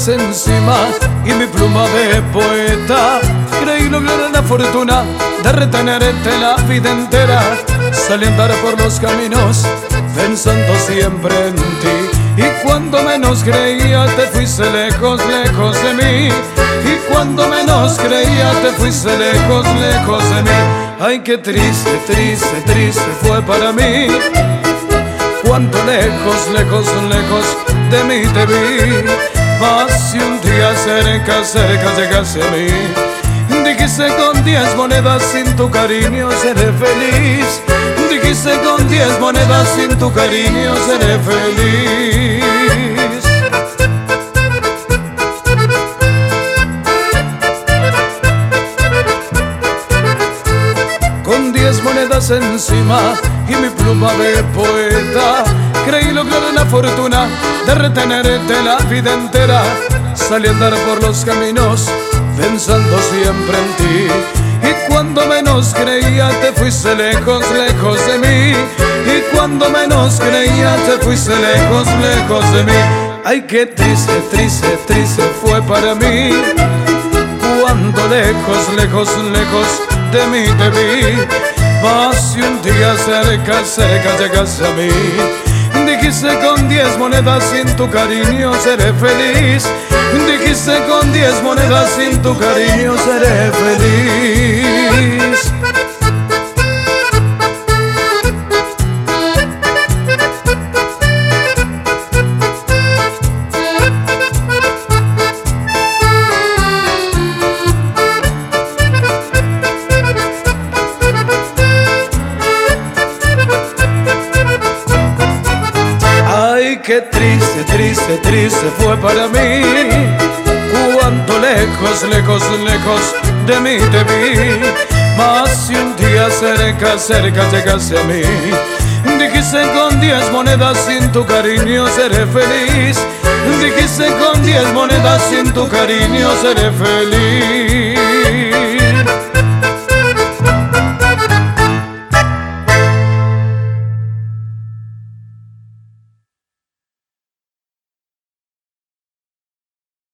monedas encima y mi pluma de poeta. Creí lograr la fortuna de retenerte la vida entera. Salí a andar por los caminos pensando siempre en ti, y cuando menos creía te fuiste lejos, lejos de mí. Y cuando menos creía te fuiste lejos, lejos de mí. Ay, qué triste, triste, triste fue para mí cuando lejos, lejos, lejos de mí te vi. Mas si un día cerca, cerca llegaste a mí, dijiste con 10 monedas sin tu cariño seré feliz. Dijiste con 10 monedas sin tu cariño seré feliz. Con 10 monedas encima y mi pluma de poeta, creí lograr la fortuna de retenerte la vida entera. Salí a andar por los caminos pensando siempre en ti, y cuando menos creía te fuiste lejos, lejos de mí. Y cuando menos creía te fuiste lejos, lejos de mí. Ay, qué triste, triste, triste fue para mí cuando lejos, lejos, lejos de mí te vi. Mas si un día cerca, cerca llegaste a mí, dijiste con 10 monedas sin tu cariño seré feliz. Dijiste con 10 monedas sin tu cariño seré feliz. Ay, qué triste, triste, triste fue para mí cuando lejos, lejos, lejos de mí te vi. Mas si un día cerca, cerca llegaste a mí, dijiste con 10 monedas sin tu cariño seré feliz. Dijiste con 10 monedas sin tu cariño seré feliz.